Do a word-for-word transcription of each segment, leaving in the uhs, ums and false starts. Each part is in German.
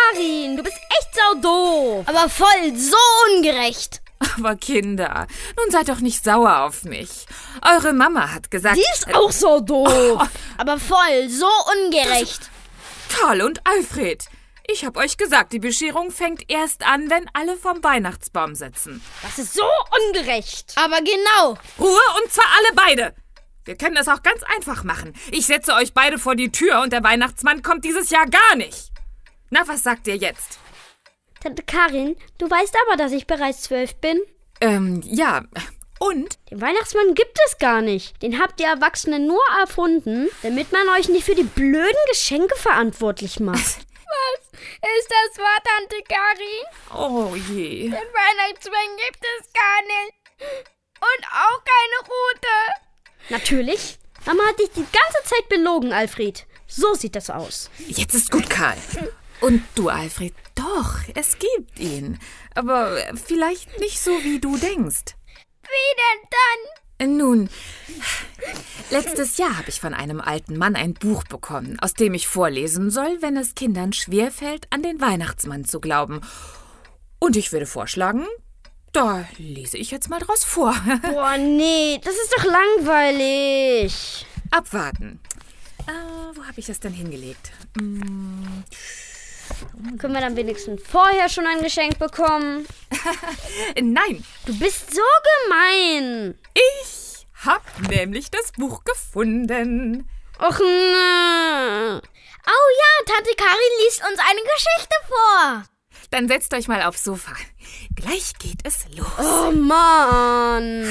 Karin, du bist echt saudoof. Aber voll so ungerecht. Aber Kinder, nun seid doch nicht sauer auf mich. Eure Mama hat gesagt... Die ist auch so doof. Oh, aber voll so ungerecht. Karl und Alfred, ich hab euch gesagt, die Bescherung fängt erst an, wenn alle vom Weihnachtsbaum sitzen. Das ist so ungerecht. Aber genau. Ruhe, und zwar alle beide. Wir können das auch ganz einfach machen. Ich setze euch beide vor die Tür und der Weihnachtsmann kommt dieses Jahr gar nicht. Na, was sagt ihr jetzt? Tante Karin, du weißt aber, dass ich bereits zwölf bin. Ähm, ja. Und? Den Weihnachtsmann gibt es gar nicht. Den habt ihr Erwachsenen nur erfunden, damit man euch nicht für die blöden Geschenke verantwortlich macht. Was ist das wahr, Tante Karin? Oh je. Den Weihnachtsmann gibt es gar nicht. Und auch keine Rute. Natürlich. Mama hat dich die ganze Zeit belogen, Alfred. So sieht das aus. Jetzt ist gut, Karl. Und du, Alfred, doch, es gibt ihn. Aber vielleicht nicht so, wie du denkst. Wie denn dann? Nun, letztes Jahr habe ich von einem alten Mann ein Buch bekommen, aus dem ich vorlesen soll, wenn es Kindern schwerfällt, an den Weihnachtsmann zu glauben. Und ich würde vorschlagen, da lese ich jetzt mal draus vor. Boah, nee, das ist doch langweilig. Abwarten. Äh, wo habe ich das denn hingelegt? Hm. Können wir dann wenigstens vorher schon ein Geschenk bekommen? Nein. Du bist so gemein. Ich habe nämlich das Buch gefunden. Och ne. Oh ja, Tante Karin liest uns eine Geschichte vor. Dann setzt euch mal aufs Sofa. Gleich geht es los. Oh Mann.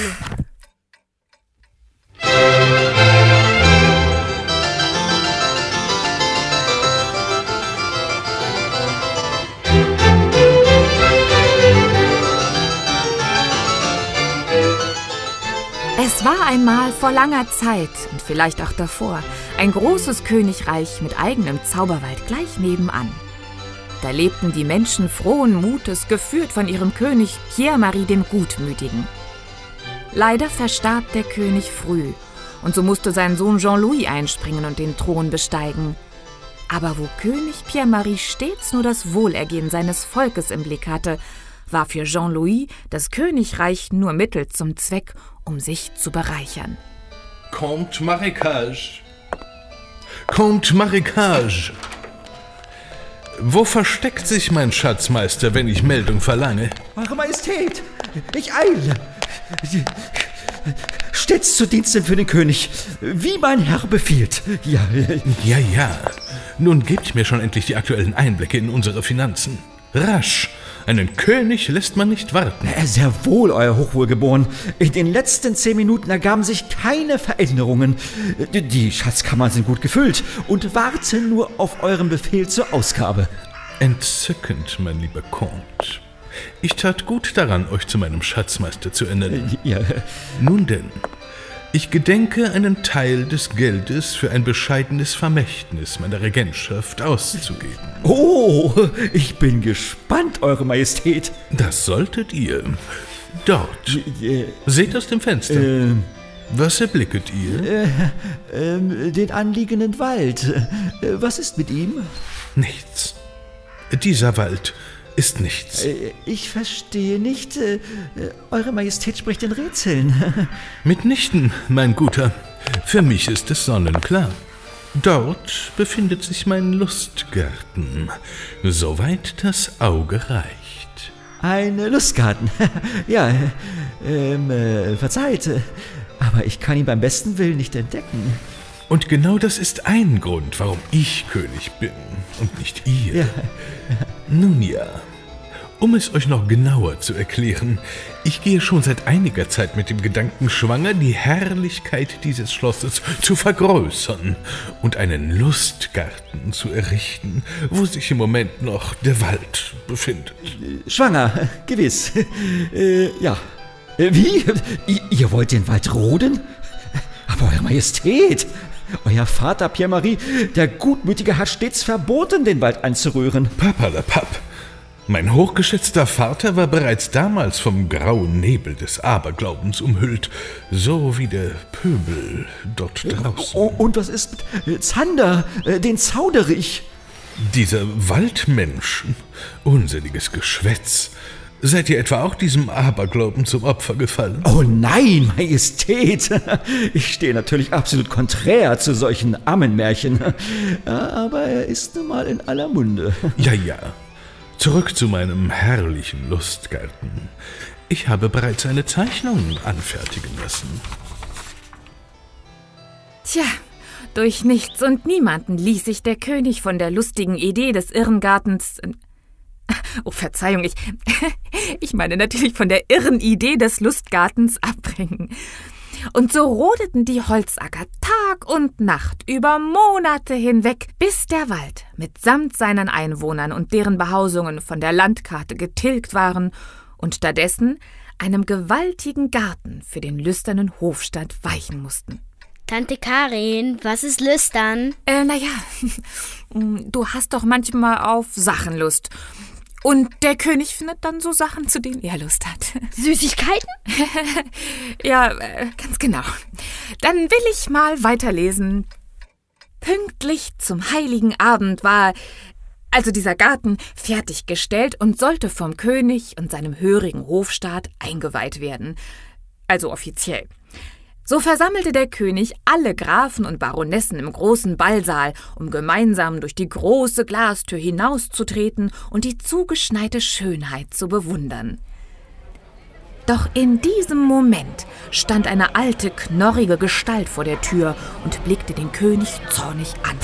Es war einmal vor langer Zeit und vielleicht auch davor ein großes Königreich mit eigenem Zauberwald gleich nebenan. Da lebten die Menschen frohen Mutes, geführt von ihrem König Pierre-Marie dem Gutmütigen. Leider verstarb der König früh und so musste sein Sohn Jean-Louis einspringen und den Thron besteigen. Aber wo König Pierre-Marie stets nur das Wohlergehen seines Volkes im Blick hatte, war für Jean-Louis das Königreich nur Mittel zum Zweck, um sich zu bereichern. Comte Maricage. Comte Maricage. Wo versteckt sich mein Schatzmeister, wenn ich Meldung verlange? Eure Majestät, ich eile. Stets zu Diensten für den König, wie mein Herr befiehlt. Ja, ja, ja. Nun gebt mir schon endlich die aktuellen Einblicke in unsere Finanzen. Rasch. Einen König lässt man nicht warten. Sehr wohl, Euer Hochwohlgeboren. In den letzten zehn Minuten ergaben sich keine Veränderungen. Die Schatzkammern sind gut gefüllt und warten nur auf euren Befehl zur Ausgabe. Entzückend, mein lieber Comte. Ich tat gut daran, euch zu meinem Schatzmeister zu ernennen. Ja. Nun denn, ich gedenke, einen Teil des Geldes für ein bescheidenes Vermächtnis meiner Regentschaft auszugeben. Oh, ich bin gespannt, Eure Majestät. Das solltet ihr. Dort. Äh, Seht aus dem Fenster. Äh, Was erblicket ihr? Äh, äh, den anliegenden Wald. Äh, was ist mit ihm? Nichts. Dieser Wald ist nichts. Äh, ich verstehe nicht. Äh, Eure Majestät spricht in Rätseln. Mitnichten, mein Guter. Für mich ist es sonnenklar. Dort befindet sich mein Lustgarten, soweit das Auge reicht. Ein Lustgarten. Ja, ähm, äh, verzeiht, aber ich kann ihn beim besten Willen nicht entdecken. Und genau das ist ein Grund, warum ich König bin und nicht ihr. Ja. Nun ja, um es euch noch genauer zu erklären, ich gehe schon seit einiger Zeit mit dem Gedanken schwanger, die Herrlichkeit dieses Schlosses zu vergrößern und einen Lustgarten zu errichten, wo sich im Moment noch der Wald befindet. Schwanger, gewiss. Äh, ja. Wie? I- ihr wollt den Wald roden? Aber Eure Majestät, euer Vater Pierre-Marie, der Gutmütige, hat stets verboten, den Wald anzurühren. Papperlapapp. Mein hochgeschätzter Vater war bereits damals vom grauen Nebel des Aberglaubens umhüllt, so wie der Pöbel dort draußen. Oh, und was ist mit Zander, den Zauderich? Dieser Waldmensch, unsinniges Geschwätz. Seid ihr etwa auch diesem Aberglauben zum Opfer gefallen? Oh nein, Majestät. Ich stehe natürlich absolut konträr zu solchen Ammenmärchen. Aber er ist nun mal in aller Munde. Ja, ja. Zurück zu meinem herrlichen Lustgarten. Ich habe bereits eine Zeichnung anfertigen lassen. Tja, durch nichts und niemanden ließ sich der König von der lustigen Idee des Irrengartens... Oh, Verzeihung, ich, ich meine natürlich von der irren Idee des Lustgartens abbringen. Und so rodeten die Holzacker Tag und Nacht über Monate hinweg, bis der Wald mitsamt seinen Einwohnern und deren Behausungen von der Landkarte getilgt waren und stattdessen einem gewaltigen Garten für den lüsternen Hofstaat weichen mussten. Tante Karin, was ist Lüstern? Äh, naja, du hast doch manchmal auf Sachen Lust. Und der König findet dann so Sachen, zu denen er Lust hat. Süßigkeiten? Ja, äh, ganz genau. Dann will ich mal weiterlesen. Pünktlich zum heiligen Abend war also dieser Garten fertiggestellt und sollte vom König und seinem hörigen Hofstaat eingeweiht werden. Also offiziell. So versammelte der König alle Grafen und Baronessen im großen Ballsaal, um gemeinsam durch die große Glastür hinauszutreten und die zugeschneite Schönheit zu bewundern. Doch in diesem Moment stand eine alte, knorrige Gestalt vor der Tür und blickte den König zornig an.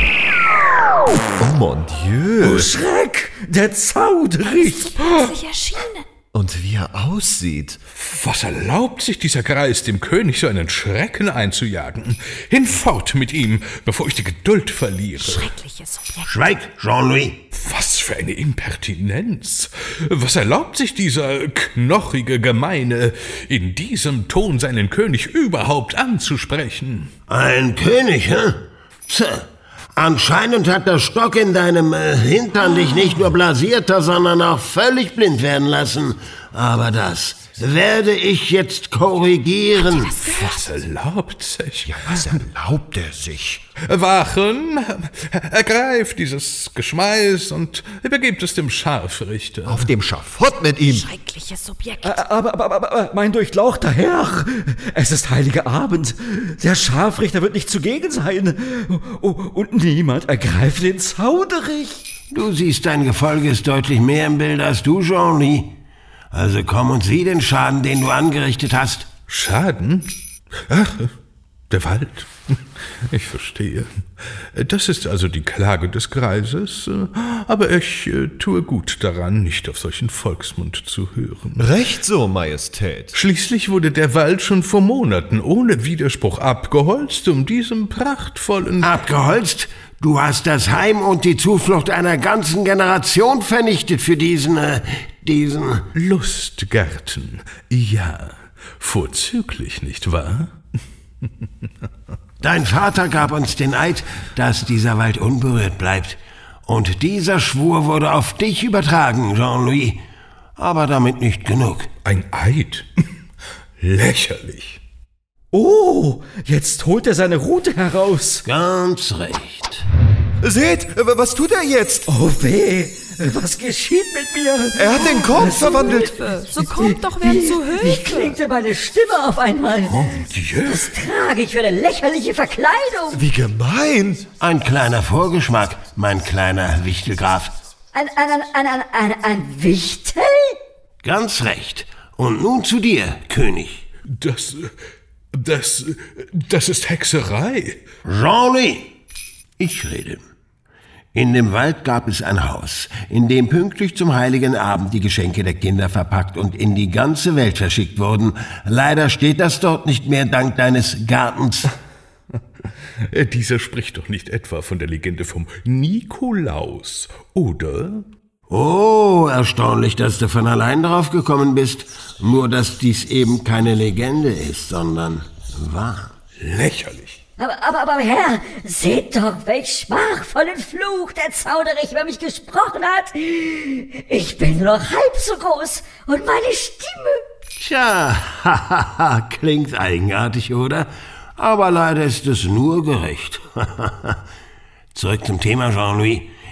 Oh mon Dieu! Oh Schreck, der Zauderich! Plötzlich erschienen. Und wie er aussieht. Was erlaubt sich dieser Greis, dem König so einen Schrecken einzujagen? Hinfort mit ihm, bevor ich die Geduld verliere. Schreckliches Objekt. Schweig, Jean-Louis. Was für eine Impertinenz! Was erlaubt sich dieser knochige Gemeine, in diesem Ton seinen König überhaupt anzusprechen? Ein König, hä? Tja, anscheinend hat der Stock in deinem äh, Hintern dich nicht nur blasierter, sondern auch völlig blind werden lassen. Aber das werde ich jetzt korrigieren. Was erlaubt sich? Ja, was erlaubt er sich? Wachen, ergreift dieses Geschmeiß und übergebt es dem Scharfrichter. Auf dem Schafott mit ihm. Schreckliches Objekt. Aber, aber, aber, aber, mein durchlauchter Herr, es ist heiliger Abend. Der Scharfrichter wird nicht zugegen sein. Oh, und niemand ergreift den Zauderich. Du siehst, dein Gefolge ist deutlich mehr im Bild als du, Jean-Louis. Also komm und sieh den Schaden, den du angerichtet hast. Schaden? Ach, der Wald. Ich verstehe. Das ist also die Klage des Greises, aber ich äh, tue gut daran, nicht auf solchen Volksmund zu hören. Recht so, Majestät. Schließlich wurde der Wald schon vor Monaten ohne Widerspruch abgeholzt, um diesem prachtvollen... Abgeholzt? Du hast das Heim und die Zuflucht einer ganzen Generation vernichtet für diesen, äh, diesen... Lustgarten, ja, vorzüglich, nicht wahr? Dein Vater gab uns den Eid, dass dieser Wald unberührt bleibt. Und dieser Schwur wurde auf dich übertragen, Jean-Louis. Aber damit nicht genug. Ein Eid? Lächerlich. Oh, jetzt holt er seine Rute heraus. Ganz recht. Seht, was tut er jetzt? Oh weh, was geschieht mit mir? Er hat den Korb verwandelt. So kommt doch wer zu Wie Hilfe. klingt denn meine Stimme auf einmal? Dieu. Was trage ich für eine lächerliche Verkleidung? Wie gemein. Ein kleiner Vorgeschmack, mein kleiner Wichtelgraf. Ein, ein, ein, ein, ein, ein Wichtel? Ganz recht. Und nun zu dir, König. Das... das... das ist Hexerei. Jean-Louis, ich rede. In dem Wald gab es ein Haus, in dem pünktlich zum heiligen Abend die Geschenke der Kinder verpackt und in die ganze Welt verschickt wurden. Leider steht das dort nicht mehr dank deines Gartens. Dieser spricht doch nicht etwa von der Legende vom Nikolaus, oder? Oh, erstaunlich, dass du von allein drauf gekommen bist. Nur, dass dies eben keine Legende ist, sondern wahr. Lächerlich. Aber, aber, aber Herr, seht doch, welch schmachvollen Fluch der Zauderich über mich gesprochen hat. Ich bin nur halb so groß und meine Stimme... Tja, hahaha, klingt eigenartig, oder? Aber leider ist es nur gerecht. Zurück zum Thema, Jean-Louis.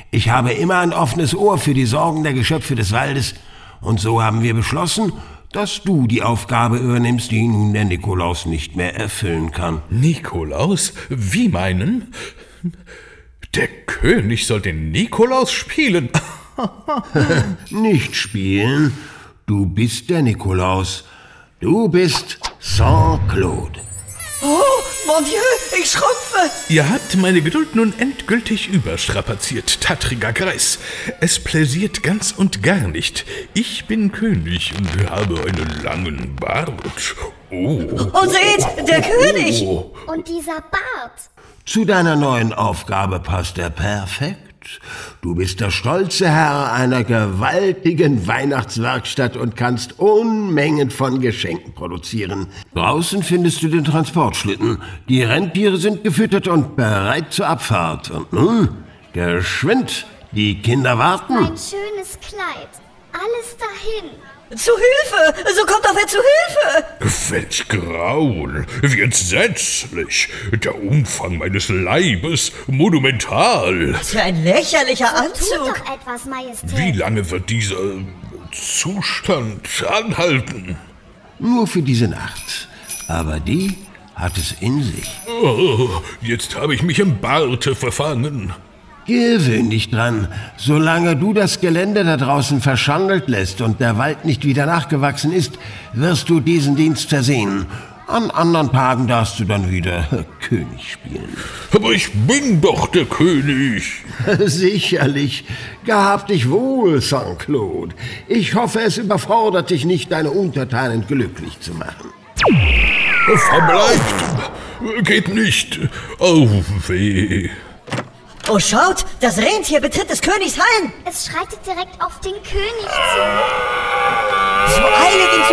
Ich habe immer ein offenes Ohr für die Sorgen der Geschöpfe des Waldes. Und so haben wir beschlossen, dass du die Aufgabe übernimmst, die nun der Nikolaus nicht mehr erfüllen kann. Nikolaus? Wie meinen? Der König soll den Nikolaus spielen? Nicht spielen. Du bist der Nikolaus. Du bist Saint-Claude. Oh, mon Dieu, ich schrumpfe. Ihr habt meine Geduld nun endgültig überstrapaziert, tattriger Greis. Es pläsiert ganz und gar nicht. Ich bin König und habe einen langen Bart. Oh. Und seht, der König. Und dieser Bart. Zu deiner neuen Aufgabe passt er perfekt. Du bist der stolze Herr einer gewaltigen Weihnachtswerkstatt und kannst Unmengen von Geschenken produzieren. Draußen findest du den Transportschlitten. Die Rentiere sind gefüttert und bereit zur Abfahrt. Und nun, geschwind, die Kinder warten. Mein schönes Kleid. Alles dahin. Zu Hilfe! So kommt doch wer zu Hilfe! Welch Grauen! Wie entsetzlich! Der Umfang meines Leibes monumental! Was für ein lächerlicher Tut Anzug! doch etwas, Majestät. Wie lange wird dieser Zustand anhalten? Nur für diese Nacht. Aber die hat es in sich. Oh, jetzt habe ich mich im Barte verfangen. Gewöhn dich dran. Solange du das Gelände da draußen verschandelt lässt und der Wald nicht wieder nachgewachsen ist, wirst du diesen Dienst versehen. An anderen Tagen darfst du dann wieder König spielen. Aber ich bin doch der König. Sicherlich. Gehab dich wohl, Saint-Claude. Ich hoffe, es überfordert dich nicht, deine Untertanen glücklich zu machen. Verbleibt! Geht nicht! Oh, weh! Oh, schaut, das Rentier betritt des Königs Hallen. Es schreitet direkt auf den König zu. So eilig ihm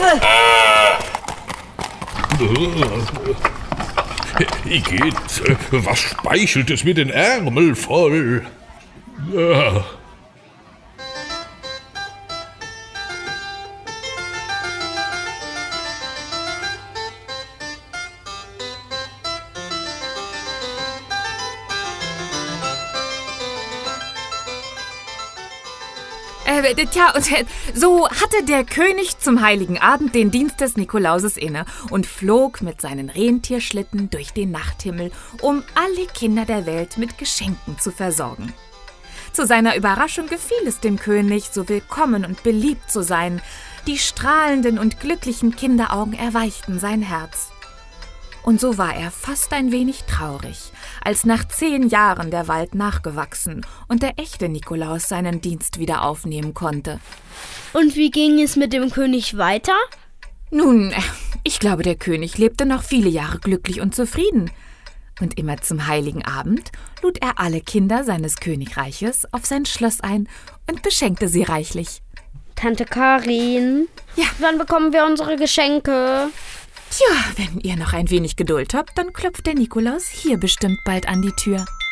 zu Hilfe. Igitt, was speichelt es mir den Ärmel voll? Ja. Äh, tja, und äh, so hatte der König zum heiligen Abend den Dienst des Nikolauses inne und flog mit seinen Rentierschlitten durch den Nachthimmel, um alle Kinder der Welt mit Geschenken zu versorgen. Zu seiner Überraschung gefiel es dem König, so willkommen und beliebt zu sein. Die strahlenden und glücklichen Kinderaugen erweichten sein Herz. Und so war er fast ein wenig traurig, als nach zehn Jahren der Wald nachgewachsen und der echte Nikolaus seinen Dienst wieder aufnehmen konnte. Und wie ging es mit dem König weiter? Nun, ich glaube, der König lebte noch viele Jahre glücklich und zufrieden. Und immer zum heiligen Abend lud er alle Kinder seines Königreiches auf sein Schloss ein und beschenkte sie reichlich. Tante Karin? Ja? Wann bekommen wir unsere Geschenke? Tja, wenn ihr noch ein wenig Geduld habt, dann klopft der Nikolaus hier bestimmt bald an die Tür.